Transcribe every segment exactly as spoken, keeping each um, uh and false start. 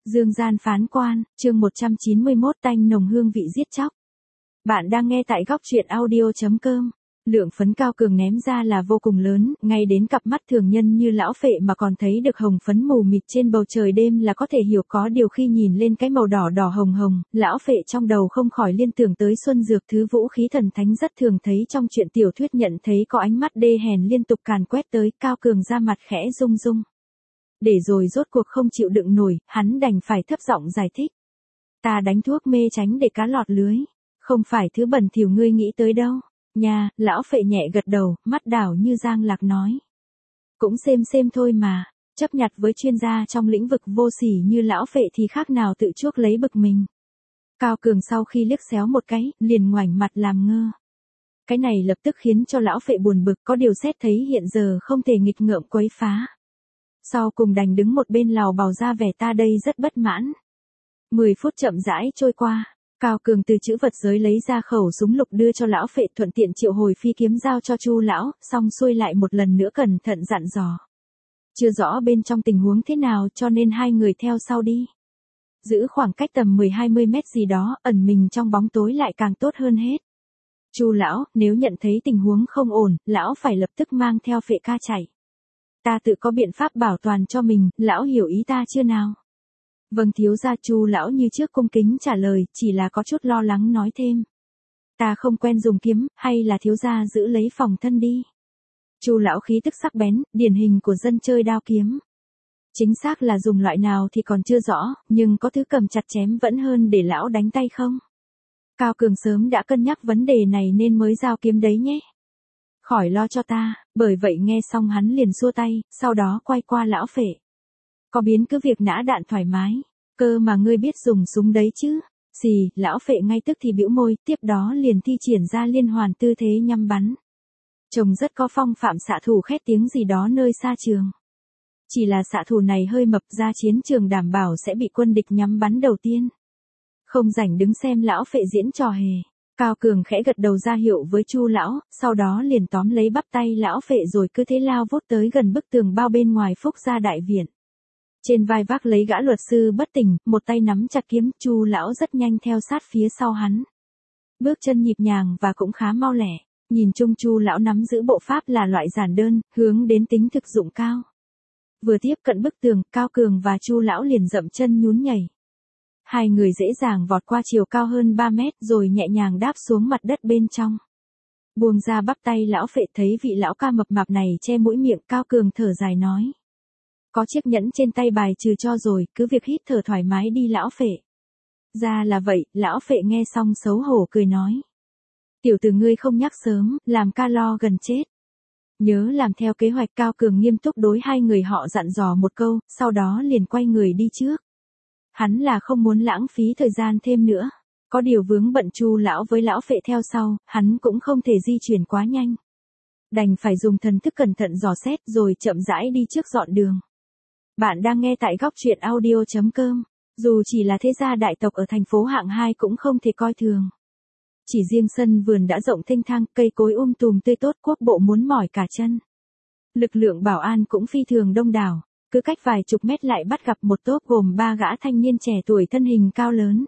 Dương gian phán quan, chương một trăm chín mươi mốt tanh nồng hương vị giết chóc. Bạn đang nghe tại góc truyện audio.com. Lượng phấn Cao Cường ném ra là vô cùng lớn, ngay đến cặp mắt thường nhân như lão phệ mà còn thấy được hồng phấn mù mịt trên bầu trời đêm là có thể hiểu, có điều khi nhìn lên cái màu đỏ đỏ hồng hồng, lão phệ trong đầu không khỏi liên tưởng tới Xuân Dược, thứ vũ khí thần thánh rất thường thấy trong truyện tiểu thuyết, nhận thấy có ánh mắt đê hèn liên tục càn quét tới, Cao Cường ra mặt khẽ rung rung. Để rồi rốt cuộc không chịu đựng nổi, hắn đành phải thấp giọng giải thích. Ta đánh thuốc mê tránh để cá lọt lưới, không phải thứ bẩn thỉu ngươi nghĩ tới đâu. Nha, lão phệ nhẹ gật đầu, mắt đảo như giang lạc nói. Cũng xem xem thôi mà, chấp nhặt với chuyên gia trong lĩnh vực vô sỉ như lão phệ thì khác nào tự chuốc lấy bực mình. Cao Cường sau khi liếc xéo một cái, liền ngoảnh mặt làm ngơ. Cái này lập tức khiến cho lão phệ buồn bực, có điều xét thấy hiện giờ không thể nghịch ngợm quấy phá. Sau cùng đành đứng một bên lào bào ra vẻ ta đây rất bất mãn. Mười phút chậm rãi trôi qua. Cao Cường từ chữ vật giới lấy ra khẩu súng lục đưa cho lão phệ, thuận tiện triệu hồi phi kiếm giao cho Chu lão, xong xuôi lại một lần nữa cẩn thận dặn dò. Chưa rõ bên trong tình huống thế nào cho nên hai người theo sau đi. Giữ khoảng cách tầm mười hai mươi mét gì đó, ẩn mình trong bóng tối lại càng tốt hơn hết. Chu lão, nếu nhận thấy tình huống không ổn, lão phải lập tức mang theo phệ ca chạy. Ta tự có biện pháp bảo toàn cho mình, lão hiểu ý ta chưa nào? Vâng thiếu gia. Chu lão như trước cung kính trả lời, chỉ là có chút lo lắng nói thêm. Ta không quen dùng kiếm, hay là thiếu gia giữ lấy phòng thân đi. Chu lão khí tức sắc bén, điển hình của dân chơi đao kiếm. Chính xác là dùng loại nào thì còn chưa rõ, nhưng có thứ cầm chặt chém vẫn hơn để lão đánh tay không? Cao Cường sớm đã cân nhắc vấn đề này nên mới giao kiếm đấy nhé. Khỏi lo cho ta, bởi vậy nghe xong hắn liền xua tay, sau đó quay qua lão phệ. Có biến cứ việc nã đạn thoải mái, cơ mà ngươi biết dùng súng đấy chứ. Xì, lão phệ ngay tức thì bĩu môi, tiếp đó liền thi triển ra liên hoàn tư thế nhắm bắn. Trông rất có phong phạm xạ thủ khét tiếng gì đó nơi xa trường. Chỉ là xạ thủ này hơi mập, ra chiến trường đảm bảo sẽ bị quân địch nhắm bắn đầu tiên. Không rảnh đứng xem lão phệ diễn trò hề. Cao Cường khẽ gật đầu ra hiệu với Chu lão, sau đó liền tóm lấy bắp tay lão phệ rồi cứ thế lao vút tới gần bức tường bao bên ngoài Phúc Gia đại viện. Trên vai vác lấy gã luật sư bất tỉnh, một tay nắm chặt kiếm, Chu lão rất nhanh theo sát phía sau hắn. Bước chân nhịp nhàng và cũng khá mau lẻ, nhìn chung Chu lão nắm giữ bộ pháp là loại giản đơn, hướng đến tính thực dụng cao. Vừa tiếp cận bức tường, Cao Cường và Chu lão liền dậm chân nhún nhảy. Hai người dễ dàng vọt qua chiều cao hơn ba mét rồi nhẹ nhàng đáp xuống mặt đất bên trong. Buông ra bắp tay lão phệ, thấy vị lão ca mập mạp này che mũi miệng, Cao Cường thở dài nói. Có chiếc nhẫn trên tay bài trừ cho rồi, cứ việc hít thở thoải mái đi lão phệ. Ra là vậy, lão phệ nghe xong xấu hổ cười nói. Tiểu tử ngươi không nhắc sớm, làm ca lo gần chết. Nhớ làm theo kế hoạch. Cao Cường nghiêm túc đối hai người họ dặn dò một câu, sau đó liền quay người đi trước. Hắn là không muốn lãng phí thời gian thêm nữa. Có điều vướng bận Chu lão với lão phệ theo sau, hắn cũng không thể di chuyển quá nhanh. Đành phải dùng thần thức cẩn thận dò xét rồi chậm rãi đi trước dọn đường. Bạn đang nghe tại góc truyện audio.com. Dù chỉ là thế gia đại tộc ở thành phố hạng hai cũng không thể coi thường. Chỉ riêng sân vườn đã rộng thênh thang, cây cối um tùm tươi tốt, quốc bộ muốn mỏi cả chân. Lực lượng bảo an cũng phi thường đông đảo. Cứ cách vài chục mét lại bắt gặp một tốp gồm ba gã thanh niên trẻ tuổi thân hình cao lớn.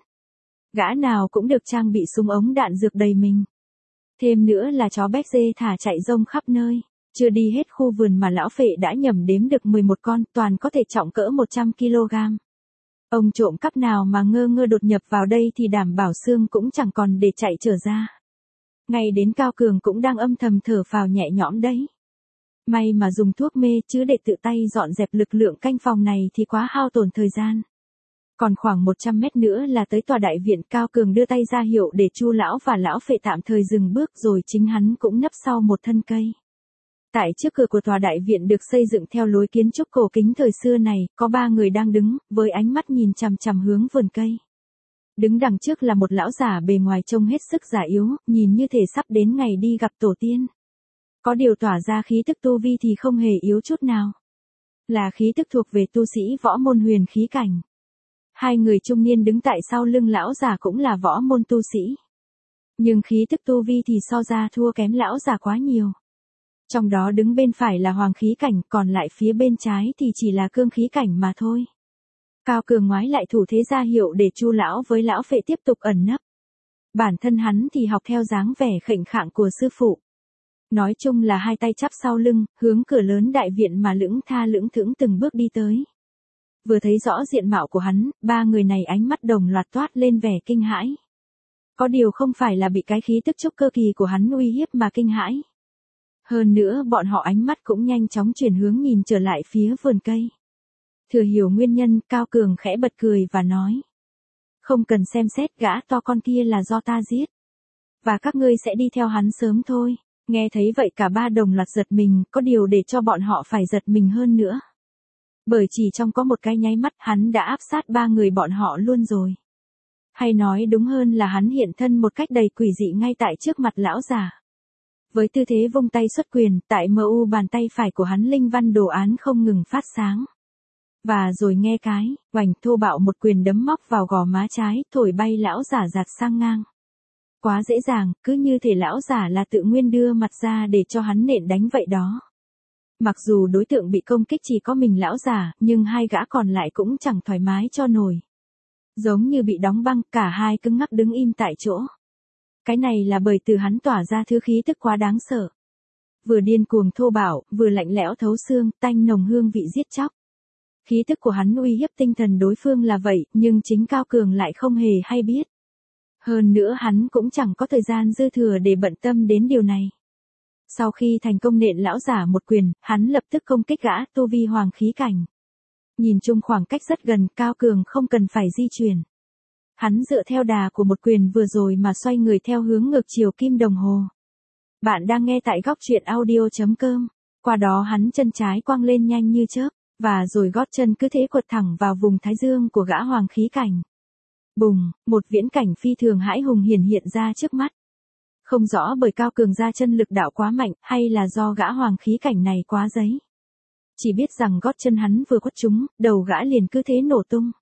Gã nào cũng được trang bị súng ống đạn dược đầy mình. Thêm nữa là chó béc dê thả chạy rông khắp nơi. Chưa đi hết khu vườn mà lão phệ đã nhẩm đếm được mười một con, toàn có thể trọng cỡ một trăm ki lô gam. Ông trộm cắp nào mà ngơ ngơ đột nhập vào đây thì đảm bảo xương cũng chẳng còn để chạy trở ra. Ngay đến Cao Cường cũng đang âm thầm thở phào nhẹ nhõm đấy. May mà dùng thuốc mê chứ để tự tay dọn dẹp lực lượng canh phòng này thì quá hao tổn thời gian. Còn khoảng một trăm mét nữa là tới tòa đại viện. Cao Cường đưa tay ra hiệu để Chu lão và lão phệ tạm thời dừng bước rồi chính hắn cũng nấp sau một thân cây. Tại trước cửa của tòa đại viện được xây dựng theo lối kiến trúc cổ kính thời xưa này, có ba người đang đứng, với ánh mắt nhìn chằm chằm hướng vườn cây. Đứng đằng trước là một lão giả bề ngoài trông hết sức già yếu, nhìn như thể sắp đến ngày đi gặp tổ tiên. Có điều tỏa ra khí tức tu vi thì không hề yếu chút nào. Là khí tức thuộc về tu sĩ võ môn huyền khí cảnh. Hai người trung niên đứng tại sau lưng lão giả cũng là võ môn tu sĩ. Nhưng khí tức tu vi thì so ra thua kém lão giả quá nhiều. Trong đó đứng bên phải là hoàng khí cảnh, còn lại phía bên trái thì chỉ là cương khí cảnh mà thôi. Cao Cường ngoái lại thủ thế ra hiệu để Chu lão với lão phệ tiếp tục ẩn nấp. Bản thân hắn thì học theo dáng vẻ khệnh khạng của sư phụ. Nói chung là hai tay chắp sau lưng, hướng cửa lớn đại viện mà lững tha lững thững từng bước đi tới. Vừa thấy rõ diện mạo của hắn, ba người này ánh mắt đồng loạt toát lên vẻ kinh hãi. Có điều không phải là bị cái khí tức trúc cơ kỳ của hắn uy hiếp mà kinh hãi. Hơn nữa bọn họ ánh mắt cũng nhanh chóng chuyển hướng nhìn trở lại phía vườn cây. Thừa hiểu nguyên nhân, Cao Cường khẽ bật cười và nói. Không cần xem xét, gã to con kia là do ta giết. Và các ngươi sẽ đi theo hắn sớm thôi. Nghe thấy vậy cả ba đồng loạt giật mình, có điều để cho bọn họ phải giật mình hơn nữa. Bởi chỉ trong có một cái nháy mắt hắn đã áp sát ba người bọn họ luôn rồi. Hay nói đúng hơn là hắn hiện thân một cách đầy quỷ dị ngay tại trước mặt lão già. Với tư thế vung tay xuất quyền, tại mờ u bàn tay phải của hắn linh văn đồ án không ngừng phát sáng. Và rồi nghe cái, oành thô bạo một quyền đấm móc vào gò má trái, thổi bay lão giả giạt sang ngang. Quá dễ dàng, cứ như thể lão giả là tự nguyên đưa mặt ra để cho hắn nện đánh vậy đó. Mặc dù đối tượng bị công kích chỉ có mình lão giả, nhưng hai gã còn lại cũng chẳng thoải mái cho nổi. Giống như bị đóng băng, cả hai cứng ngắc đứng im tại chỗ. Cái này là bởi từ hắn tỏa ra thứ khí tức quá đáng sợ. Vừa điên cuồng thô bạo, vừa lạnh lẽo thấu xương, tanh nồng hương vị giết chóc. Khí tức của hắn uy hiếp tinh thần đối phương là vậy, nhưng chính Cao Cường lại không hề hay biết. Hơn nữa hắn cũng chẳng có thời gian dư thừa để bận tâm đến điều này. Sau khi thành công nện lão giả một quyền, hắn lập tức công kích gã tu vi hoàng khí cảnh. Nhìn chung khoảng cách rất gần, Cao Cường không cần phải di chuyển. Hắn dựa theo đà của một quyền vừa rồi mà xoay người theo hướng ngược chiều kim đồng hồ. Bạn đang nghe tại góc truyện audio chấm com. Qua đó hắn chân trái quăng lên nhanh như chớp, và rồi gót chân cứ thế quật thẳng vào vùng thái dương của gã hoàng khí cảnh. Bùng, một viễn cảnh phi thường hãi hùng hiển hiện ra trước mắt. Không rõ bởi Cao Cường ra chân lực đạo quá mạnh, hay là do gã hoàng khí cảnh này quá giấy. Chỉ biết rằng gót chân hắn vừa quất trúng, đầu gã liền cứ thế nổ tung.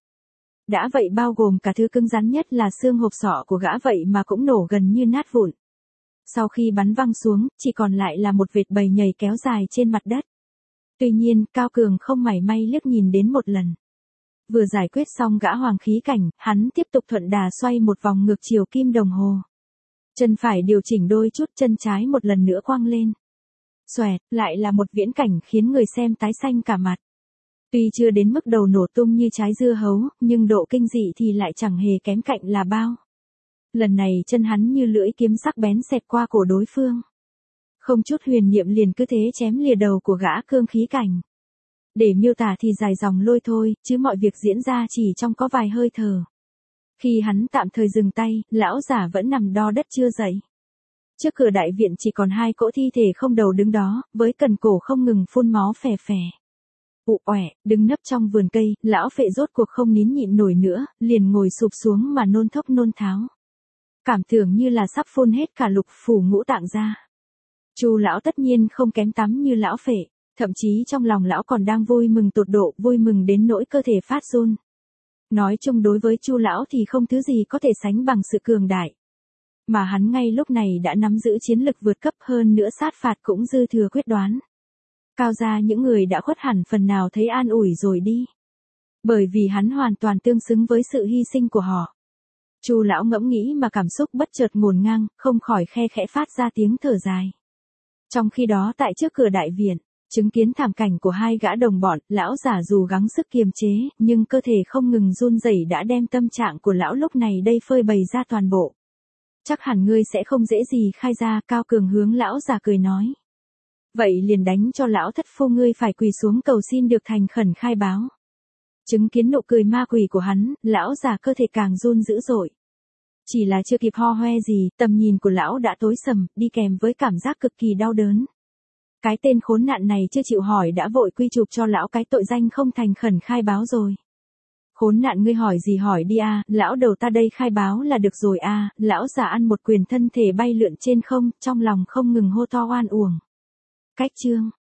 Đã vậy bao gồm cả thứ cứng rắn nhất là xương hộp sọ của gã vậy mà cũng nổ gần như nát vụn. Sau khi bắn văng xuống, chỉ còn lại là một vệt bầy nhầy kéo dài trên mặt đất. Tuy nhiên, Cao Cường không mảy may liếc nhìn đến một lần. Vừa giải quyết xong gã hoàng khí cảnh, hắn tiếp tục thuận đà xoay một vòng ngược chiều kim đồng hồ. Chân phải điều chỉnh đôi chút, chân trái một lần nữa quăng lên. Xoẹt, lại là một viễn cảnh khiến người xem tái xanh cả mặt. Tuy chưa đến mức đầu nổ tung như trái dưa hấu, nhưng độ kinh dị thì lại chẳng hề kém cạnh là bao. Lần này chân hắn như lưỡi kiếm sắc bén xẹt qua cổ đối phương. Không chút huyền niệm liền cứ thế chém lìa đầu của gã cương khí cảnh. Để miêu tả thì dài dòng lôi thôi, chứ mọi việc diễn ra chỉ trong có vài hơi thở. Khi hắn tạm thời dừng tay, lão giả vẫn nằm đo đất chưa dậy. Trước cửa đại viện chỉ còn hai cỗ thi thể không đầu đứng đó, với cần cổ không ngừng phun máu phè phè. Ụ oẻ, đứng nấp trong vườn cây, lão phệ rốt cuộc không nín nhịn nổi nữa, liền ngồi sụp xuống mà nôn thốc nôn tháo. Cảm tưởng như là sắp phun hết cả lục phủ ngũ tạng ra. Chu lão tất nhiên không kém tắm như lão phệ, thậm chí trong lòng lão còn đang vui mừng tột độ, vui mừng đến nỗi cơ thể phát run. Nói chung đối với Chu lão thì không thứ gì có thể sánh bằng sự cường đại. Mà hắn ngay lúc này đã nắm giữ chiến lực vượt cấp, hơn nữa sát phạt cũng dư thừa quyết đoán. Cao gia những người đã khuất hẳn phần nào thấy an ủi rồi đi. Bởi vì hắn hoàn toàn tương xứng với sự hy sinh của họ. Chu lão ngẫm nghĩ mà cảm xúc bất chợt ngổn ngang, không khỏi khe khẽ phát ra tiếng thở dài. Trong khi đó tại trước cửa đại viện, chứng kiến thảm cảnh của hai gã đồng bọn, lão giả dù gắng sức kiềm chế, nhưng cơ thể không ngừng run rẩy đã đem tâm trạng của lão lúc này đây phơi bày ra toàn bộ. Chắc hẳn ngươi sẽ không dễ gì khai ra, Cao Cường hướng lão già cười nói. Vậy liền đánh cho lão thất phu ngươi phải quỳ xuống cầu xin được thành khẩn khai báo. Chứng kiến nụ cười ma quỷ của hắn, lão già cơ thể càng run dữ dội. Chỉ là chưa kịp ho hoe gì, tầm nhìn của lão đã tối sầm, đi kèm với cảm giác cực kỳ đau đớn. Cái tên khốn nạn này chưa chịu hỏi đã vội quy chụp cho lão cái tội danh không thành khẩn khai báo rồi. Khốn nạn ngươi hỏi gì hỏi đi a, lão đầu ta đây khai báo là được rồi a. Lão già ăn một quyền thân thể bay lượn trên không, trong lòng không ngừng hô to oan uổng. Cách chương